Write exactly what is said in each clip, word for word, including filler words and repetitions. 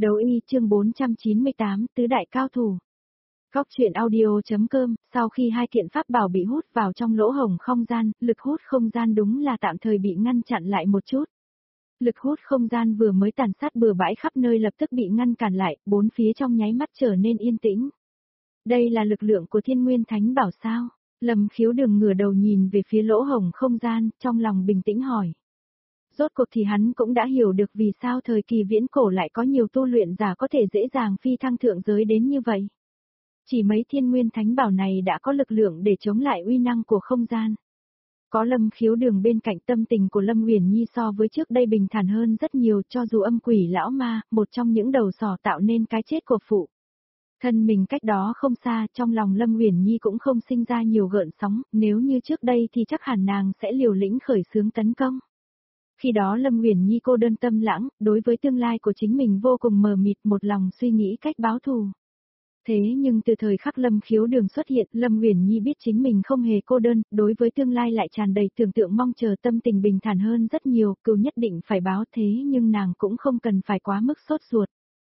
Đấu y chương bốn trăm chín mươi tám, tứ đại cao thủ. Góc truyện audio.com, sau khi hai kiện pháp bảo bị hút vào trong lỗ hổng không gian, lực hút không gian đúng là tạm thời bị ngăn chặn lại một chút. Lực hút không gian vừa mới tàn sát bừa bãi khắp nơi lập tức bị ngăn cản lại, bốn phía trong nháy mắt trở nên yên tĩnh. Đây là lực lượng của Thiên Nguyên Thánh Bảo sao? Lâm Khiếu đừng ngửa đầu nhìn về phía lỗ hổng không gian, trong lòng bình tĩnh hỏi. Rốt cuộc thì hắn cũng đã hiểu được vì sao thời kỳ viễn cổ lại có nhiều tu luyện giả có thể dễ dàng phi thăng thượng giới đến như vậy. Chỉ mấy Thiên Nguyên Thánh Bảo này đã có lực lượng để chống lại uy năng của không gian. Có Lâm Khiếu Đường bên cạnh, tâm tình của Lâm Uyển Nhi so với trước đây bình thản hơn rất nhiều, cho dù âm quỷ lão ma, một trong những đầu sỏ tạo nên cái chết của phụ thân mình cách đó không xa, trong lòng Lâm Uyển Nhi cũng không sinh ra nhiều gợn sóng, nếu như trước đây thì chắc hẳn nàng sẽ liều lĩnh khởi xướng tấn công. Khi đó Lâm Uyển Nhi cô đơn tâm lãng, đối với tương lai của chính mình vô cùng mờ mịt, một lòng suy nghĩ cách báo thù. Thế nhưng từ thời khắc Lâm Khiếu Đường xuất hiện, Lâm Uyển Nhi biết chính mình không hề cô đơn, đối với tương lai lại tràn đầy tưởng tượng mong chờ, tâm tình bình thản hơn rất nhiều, cừu nhất định phải báo, thế nhưng nàng cũng không cần phải quá mức sốt ruột.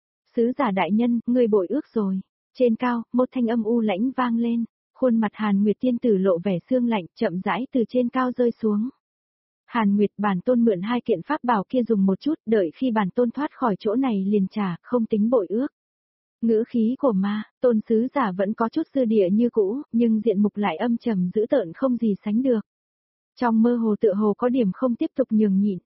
Sứ giả đại nhân, ngươi bội ước rồi. Trên cao, một thanh âm u lãnh vang lên, khuôn mặt Hàn Nguyệt tiên tử lộ vẻ sương lạnh, chậm rãi từ trên cao rơi xuống. Hàn Nguyệt, bản tôn mượn hai kiện pháp bảo kia dùng một chút, đợi khi bản tôn thoát khỏi chỗ này liền trả, không tính bội ước. Ngữ khí của ma, tôn sứ giả vẫn có chút dư địa như cũ, nhưng diện mục lại âm trầm dữ tợn không gì sánh được. Trong mơ hồ tựa hồ có điểm không tiếp tục nhường nhịn.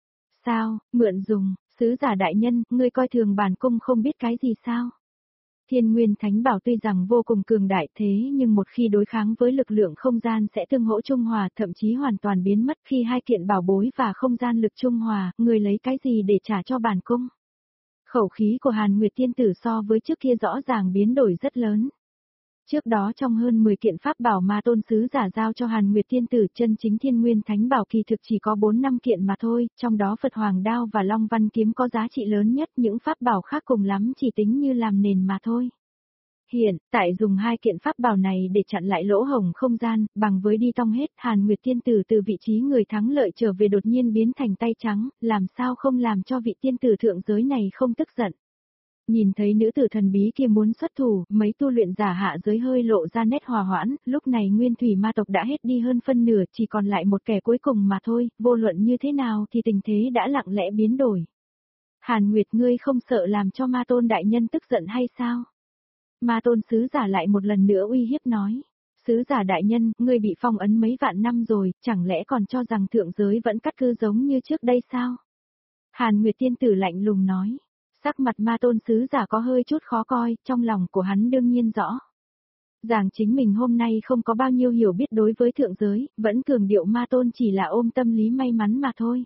Sao, mượn dùng, sứ giả đại nhân, ngươi coi thường bản cung không biết cái gì sao? Thiên Nguyên Thánh Bảo tuy rằng vô cùng cường đại thế nhưng một khi đối kháng với lực lượng không gian sẽ tương hỗ trung hòa, thậm chí hoàn toàn biến mất. Khi hai kiện bảo bối và không gian lực trung hòa, người lấy cái gì để trả cho bản cung? Khẩu khí của Hàn Nguyệt tiên tử so với trước kia rõ ràng biến đổi rất lớn. Trước đó trong hơn mười kiện pháp bảo mà tôn sứ giả giao cho Hàn Nguyệt tiên tử, chân chính Thiên Nguyên Thánh Bảo kỳ thực chỉ có bốn năm kiện mà thôi, trong đó Phật Hoàng Đao và Long Văn Kiếm có giá trị lớn nhất, những pháp bảo khác cùng lắm chỉ tính như làm nền mà thôi. Hiện tại dùng hai kiện pháp bảo này để chặn lại lỗ hổng không gian, bằng với đi tong hết, Hàn Nguyệt tiên tử từ vị trí người thắng lợi trở về đột nhiên biến thành tay trắng, làm sao không làm cho vị tiên tử thượng giới này không tức giận. Nhìn thấy nữ tử thần bí kia muốn xuất thủ, mấy tu luyện giả hạ giới hơi lộ ra nét hòa hoãn, lúc này nguyên thủy ma tộc đã hết đi hơn phân nửa, chỉ còn lại một kẻ cuối cùng mà thôi, vô luận như thế nào thì tình thế đã lặng lẽ biến đổi. Hàn Nguyệt, ngươi không sợ làm cho ma tôn đại nhân tức giận hay sao? Ma tôn sứ giả lại một lần nữa uy hiếp nói. Sứ giả đại nhân, ngươi bị phong ấn mấy vạn năm rồi, chẳng lẽ còn cho rằng thượng giới vẫn cắt cư giống như trước đây sao? Hàn Nguyệt tiên tử lạnh lùng nói. Sắc mặt ma tôn sứ giả có hơi chút khó coi, trong lòng của hắn đương nhiên rõ. Rằng chính mình hôm nay không có bao nhiêu hiểu biết đối với thượng giới, vẫn cường điệu ma tôn chỉ là ôm tâm lý may mắn mà thôi.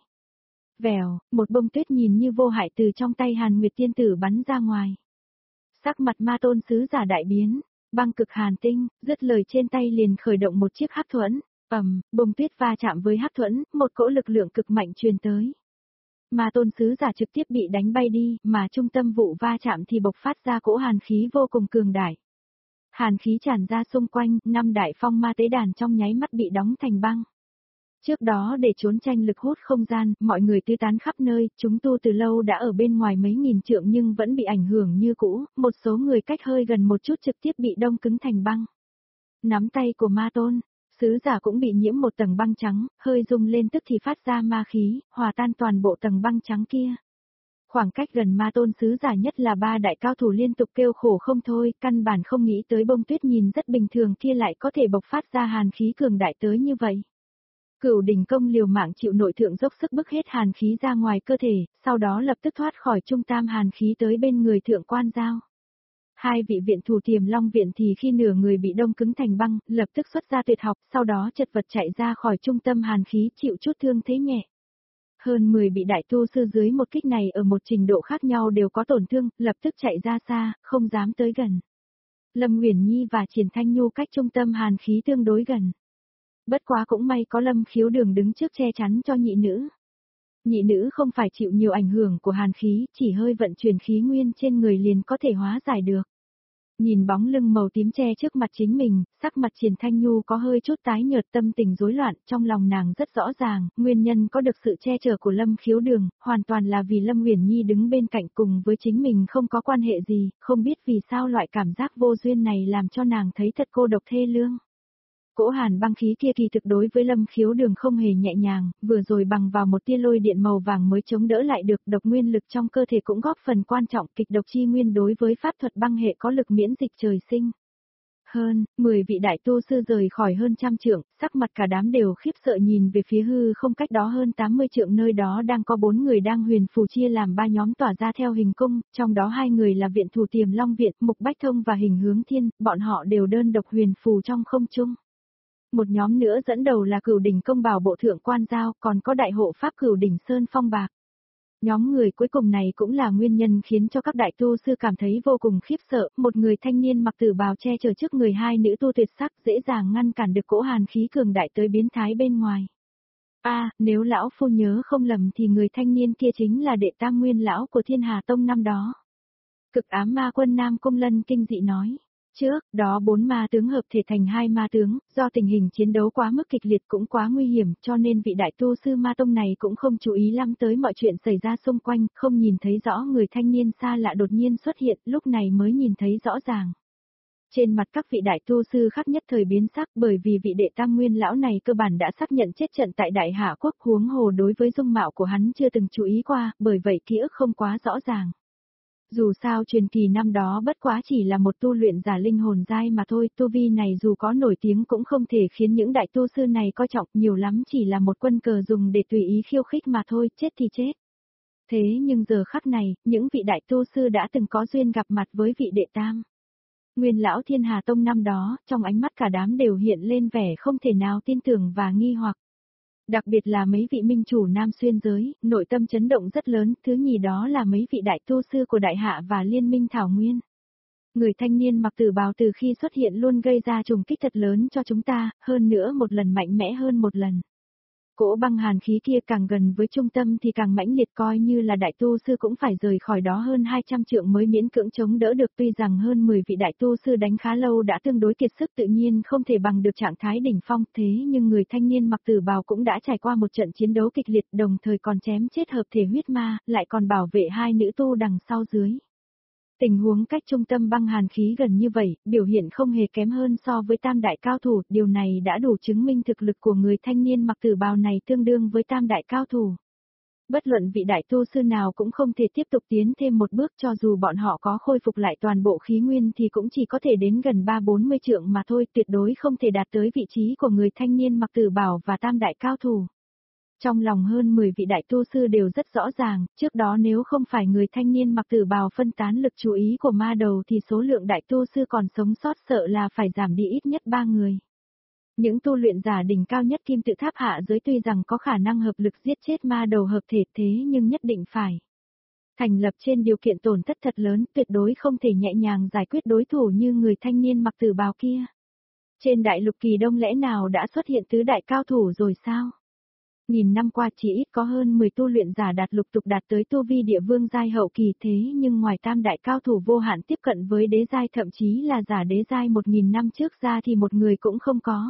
Vèo, một bông tuyết nhìn như vô hại từ trong tay Hàn Nguyệt tiên tử bắn ra ngoài. Sắc mặt ma tôn sứ giả đại biến, băng cực hàn tinh, dứt lời trên tay liền khởi động một chiếc hắc thuẫn, ầm, bông tuyết va chạm với hắc thuẫn, một cỗ lực lượng cực mạnh truyền tới. Ma tôn sứ giả trực tiếp bị đánh bay đi, mà trung tâm vụ va chạm thì bộc phát ra cỗ hàn khí vô cùng cường đại. Hàn khí tràn ra xung quanh, năm đại phong ma tế đàn trong nháy mắt bị đóng thành băng. Trước đó để trốn tranh lực hút không gian, mọi người tứ tán khắp nơi, chúng tu từ lâu đã ở bên ngoài mấy nghìn trượng nhưng vẫn bị ảnh hưởng như cũ, một số người cách hơi gần một chút trực tiếp bị đông cứng thành băng. Nắm tay của ma tôn, sứ giả cũng bị nhiễm một tầng băng trắng, hơi rung lên tức thì phát ra ma khí, hòa tan toàn bộ tầng băng trắng kia. Khoảng cách gần ma tôn sứ giả nhất là ba đại cao thủ liên tục kêu khổ không thôi, căn bản không nghĩ tới bông tuyết nhìn rất bình thường kia lại có thể bộc phát ra hàn khí cường đại tới như vậy. Cửu đỉnh công liều mạng chịu nội thượng dốc sức bức hết hàn khí ra ngoài cơ thể, sau đó lập tức thoát khỏi trung tam hàn khí tới bên người thượng quan giao. Hai vị viện thủ Tiềm Long viện thì khi nửa người bị đông cứng thành băng, lập tức xuất ra tuyệt học, sau đó chật vật chạy ra khỏi trung tâm hàn khí chịu chút thương thế nhẹ. Hơn mười bị đại tu sư dưới một kích này ở một trình độ khác nhau đều có tổn thương, lập tức chạy ra xa, không dám tới gần. Lâm Uyển Nhi và Triển Thanh Nhu cách trung tâm hàn khí tương đối gần. Bất quá cũng may có Lâm Khiếu Đường đứng trước che chắn cho nhị nữ. Nhị nữ không phải chịu nhiều ảnh hưởng của hàn khí, chỉ hơi vận chuyển khí nguyên trên người liền có thể hóa giải được. Nhìn bóng lưng màu tím che trước mặt chính mình, sắc mặt Triển Thanh Nhu có hơi chút tái nhợt, tâm tình rối loạn, trong lòng nàng rất rõ ràng, nguyên nhân có được sự che chở của Lâm Khiếu Đường, hoàn toàn là vì Lâm Uyển Nhi đứng bên cạnh cùng với chính mình không có quan hệ gì, không biết vì sao loại cảm giác vô duyên này làm cho nàng thấy thật cô độc thê lương. Cỗ hàn băng khí kia kỳ thực đối với Lâm Khiếu Đường không hề nhẹ nhàng, vừa rồi bằng vào một tia lôi điện màu vàng mới chống đỡ lại được, độc nguyên lực trong cơ thể cũng góp phần quan trọng, kịch độc chi nguyên đối với pháp thuật băng hệ có lực miễn dịch trời sinh. Hơn, mười vị đại tu sư rời khỏi hơn trăm trượng, sắc mặt cả đám đều khiếp sợ nhìn về phía hư không cách đó hơn tám mươi trượng, nơi đó đang có bốn người đang huyền phù chia làm ba nhóm tỏa ra theo hình cung, trong đó hai người là viện thủ Tiềm Long Viện, Mục Bách Thông và Hình Hướng Thiên, bọn họ đều đơn độc huyền phù trong không trung. Một nhóm nữa dẫn đầu là Cửu Đỉnh Công Bảo Bộ Thượng Quan Giao, còn có đại hộ pháp Cửu Đỉnh Sơn Phong Bạc. Nhóm người cuối cùng này cũng là nguyên nhân khiến cho các đại tu sư cảm thấy vô cùng khiếp sợ, một người thanh niên mặc tử bào che chở trước người hai nữ tu tuyệt sắc dễ dàng ngăn cản được cỗ hàn khí cường đại tới biến thái bên ngoài. A, à, nếu lão phu nhớ không lầm thì người thanh niên kia chính là đệ tam nguyên lão của Thiên Hà Tông năm đó. Cực ám ma quân Nam Cung Lân kinh dị nói. Trước đó bốn ma tướng hợp thể thành hai ma tướng, do tình hình chiến đấu quá mức kịch liệt cũng quá nguy hiểm cho nên vị đại tu sư ma tông này cũng không chú ý lắm tới mọi chuyện xảy ra xung quanh, không nhìn thấy rõ người thanh niên xa lạ đột nhiên xuất hiện, lúc này mới nhìn thấy rõ ràng. Trên mặt các vị đại tu sư khác nhất thời biến sắc bởi vì vị đệ tam nguyên lão này cơ bản đã xác nhận chết trận tại Đại Hạ Quốc, huống hồ đối với dung mạo của hắn chưa từng chú ý qua, bởi vậy ký ức không quá rõ ràng. Dù sao truyền kỳ năm đó bất quá chỉ là một tu luyện giả linh hồn giai mà thôi, tu vi này dù có nổi tiếng cũng không thể khiến những đại tu sư này coi trọng, nhiều lắm chỉ là một quân cờ dùng để tùy ý khiêu khích mà thôi, chết thì chết. Thế nhưng giờ khắc này, những vị đại tu sư đã từng có duyên gặp mặt với vị đệ tam nguyên lão Thiên Hà Tông năm đó, trong ánh mắt cả đám đều hiện lên vẻ không thể nào tin tưởng và nghi hoặc. Đặc biệt là mấy vị minh chủ nam xuyên giới, nội tâm chấn động rất lớn, thứ nhì đó là mấy vị đại tu sư của Đại Hạ và Liên minh Thảo Nguyên. Người thanh niên mặc tử bào từ khi xuất hiện luôn gây ra trùng kích thật lớn cho chúng ta, hơn nữa một lần mạnh mẽ hơn một lần. Cỗ băng hàn khí kia càng gần với trung tâm thì càng mãnh liệt, coi như là đại tu sư cũng phải rời khỏi đó hơn hai trăm trượng mới miễn cưỡng chống đỡ được, tuy rằng hơn mười vị đại tu sư đánh khá lâu đã tương đối kiệt sức tự nhiên không thể bằng được trạng thái đỉnh phong, thế nhưng người thanh niên mặc tử bào cũng đã trải qua một trận chiến đấu kịch liệt, đồng thời còn chém chết hợp thể huyết ma, lại còn bảo vệ hai nữ tu đằng sau dưới. Tình huống cách trung tâm băng hàn khí gần như vậy, biểu hiện không hề kém hơn so với tam đại cao thủ, điều này đã đủ chứng minh thực lực của người thanh niên mặc tử bào này tương đương với tam đại cao thủ. Bất luận vị đại tu sư nào cũng không thể tiếp tục tiến thêm một bước, cho dù bọn họ có khôi phục lại toàn bộ khí nguyên thì cũng chỉ có thể đến gần ba bốn mươi trượng mà thôi, tuyệt đối không thể đạt tới vị trí của người thanh niên mặc tử bào và tam đại cao thủ. Trong lòng hơn mười vị đại tu sư đều rất rõ ràng, trước đó nếu không phải người thanh niên mặc tử bào phân tán lực chú ý của ma đầu thì số lượng đại tu sư còn sống sót sợ là phải giảm đi ít nhất ba người. Những tu luyện giả đỉnh cao nhất kim tự tháp hạ giới tuy rằng có khả năng hợp lực giết chết ma đầu hợp thể thế nhưng nhất định phải thành lập trên điều kiện tổn thất thật lớn, tuyệt đối không thể nhẹ nhàng giải quyết đối thủ như người thanh niên mặc tử bào kia. Trên đại lục kỳ đông lẽ nào đã xuất hiện tứ đại cao thủ rồi sao? Nghìn năm qua chỉ ít có hơn mười tu luyện giả đạt lục tục đạt tới tu vi địa vương giai hậu kỳ, thế nhưng ngoài tam đại cao thủ vô hạn tiếp cận với đế giai thậm chí là giả đế giai một nghìn năm trước ra thì một người cũng không có.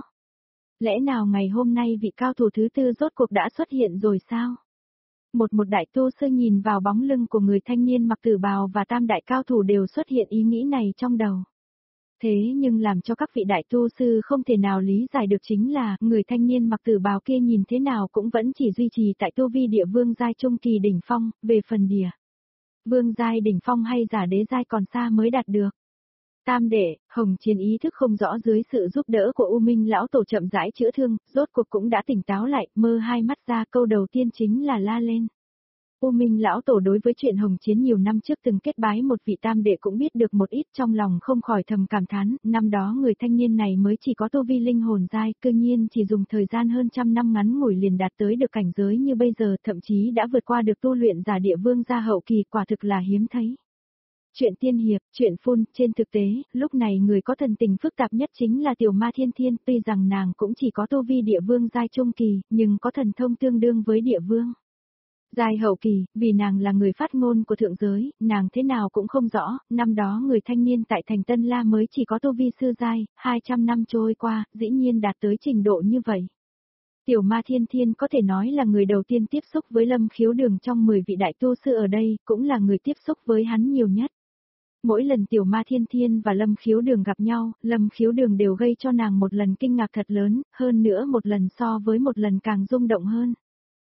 Lẽ nào ngày hôm nay vị cao thủ thứ tư rốt cuộc đã xuất hiện rồi sao? Một một đại tu sư nhìn vào bóng lưng của người thanh niên mặc tử bào và tam đại cao thủ đều xuất hiện ý nghĩ này trong đầu. Thế nhưng làm cho các vị đại tu sư không thể nào lý giải được chính là, người thanh niên mặc tử bào kia nhìn thế nào cũng vẫn chỉ duy trì tại tu vi địa vương giai trung kỳ đỉnh phong, về phần địa vương giai đỉnh phong hay giả đế giai còn xa mới đạt được. Tam đệ, Hồng Chiến ý thức không rõ dưới sự giúp đỡ của U Minh lão tổ chậm rãi chữa thương, rốt cuộc cũng đã tỉnh táo lại, mơ hai mắt ra, câu đầu tiên chính là la lên. U Minh lão tổ đối với chuyện Hồng Chiến nhiều năm trước từng kết bái một vị tam đệ cũng biết được một ít, trong lòng không khỏi thầm cảm thán, năm đó người thanh niên này mới chỉ có tu vi linh hồn giai, cư nhiên chỉ dùng thời gian hơn trăm năm ngắn ngủi liền đạt tới được cảnh giới như bây giờ, thậm chí đã vượt qua được tu luyện giả địa vương gia hậu kỳ, quả thực là hiếm thấy. Chuyện tiên hiệp, chuyện phun, trên thực tế, lúc này người có thần tình phức tạp nhất chính là tiểu ma thiên thiên, tuy rằng nàng cũng chỉ có tu vi địa vương giai trung kỳ, nhưng có thần thông tương đương với địa vương. Giai hậu kỳ, vì nàng là người phát ngôn của thượng giới, nàng thế nào cũng không rõ, năm đó người thanh niên tại thành Tân La mới chỉ có tu vi sư giai, hai trăm năm trôi qua, dĩ nhiên đạt tới trình độ như vậy. Tiểu ma thiên thiên có thể nói là người đầu tiên tiếp xúc với Lâm Khiếu Đường trong mười vị đại tu sư ở đây, cũng là người tiếp xúc với hắn nhiều nhất. Mỗi lần tiểu ma thiên thiên và Lâm Khiếu Đường gặp nhau, Lâm Khiếu Đường đều gây cho nàng một lần kinh ngạc thật lớn, hơn nữa một lần so với một lần càng rung động hơn.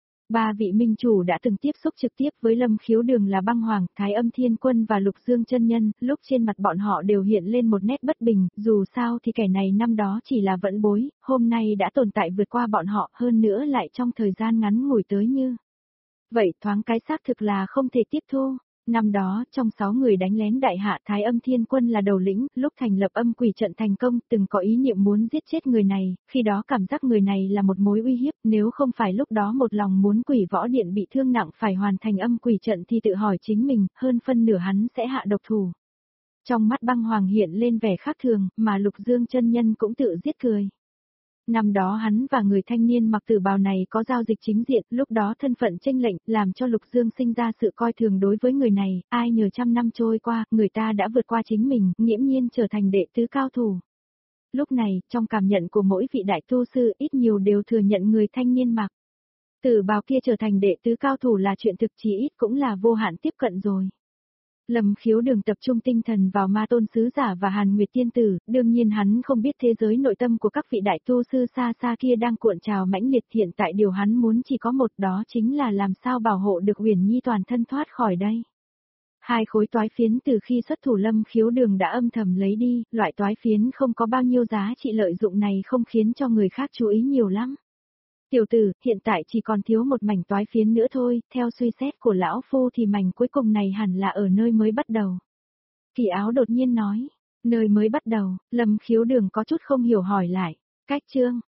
Ba vị minh chủ đã từng tiếp xúc trực tiếp với Lâm Khiếu Đường là Băng Hoàng, Thái Âm Thiên Quân và Lục Dương chân nhân, lúc trên mặt bọn họ đều hiện lên một nét bất bình, dù sao thì kẻ này năm đó chỉ là vận bối, hôm nay đã tồn tại vượt qua bọn họ, hơn nữa lại trong thời gian ngắn ngủi tới như. Vậy thoáng cái xác thực là không thể tiếp thu. Năm đó, trong sáu người đánh lén đại hạ Thái Âm Thiên Quân là đầu lĩnh, lúc thành lập âm quỷ trận thành công, từng có ý niệm muốn giết chết người này, khi đó cảm giác người này là một mối uy hiếp, nếu không phải lúc đó một lòng muốn quỷ võ điện bị thương nặng phải hoàn thành âm quỷ trận thì tự hỏi chính mình, hơn phân nửa hắn sẽ hạ độc thủ. Trong mắt Băng Hoàng hiện lên vẻ khác thường, mà Lục Dương chân nhân cũng tự giết cười. Năm đó hắn và người thanh niên mặc tử bào này có giao dịch chính diện, lúc đó thân phận chênh lệnh, làm cho Lục Dương sinh ra sự coi thường đối với người này, ai nhờ trăm năm trôi qua, người ta đã vượt qua chính mình, nghiễm nhiên trở thành đệ tứ cao thủ. Lúc này, trong cảm nhận của mỗi vị đại tu sư ít nhiều đều thừa nhận người thanh niên mặc tử bào kia trở thành đệ tứ cao thủ là chuyện thực, chí ít cũng là vô hạn tiếp cận rồi. Lâm Khiếu Đường tập trung tinh thần vào Ma Tôn Sứ Giả và Hàn Nguyệt Tiên Tử, đương nhiên hắn không biết thế giới nội tâm của các vị đại tu sư xa xa kia đang cuộn trào mãnh liệt, hiện tại điều hắn muốn chỉ có một, đó chính là làm sao bảo hộ được Uyển Nhi toàn thân thoát khỏi đây. Hai khối toái phiến từ khi xuất thủ Lâm Khiếu Đường đã âm thầm lấy đi, loại toái phiến không có bao nhiêu giá trị lợi dụng này không khiến cho người khác chú ý nhiều lắm. Tiểu tử, hiện tại chỉ còn thiếu một mảnh toái phiến nữa thôi, theo suy xét của lão phu thì mảnh cuối cùng này hẳn là ở nơi mới bắt đầu. Kỳ Áo đột nhiên nói, nơi mới bắt đầu, Lâm Khiếu Đường có chút không hiểu hỏi lại, cách chương,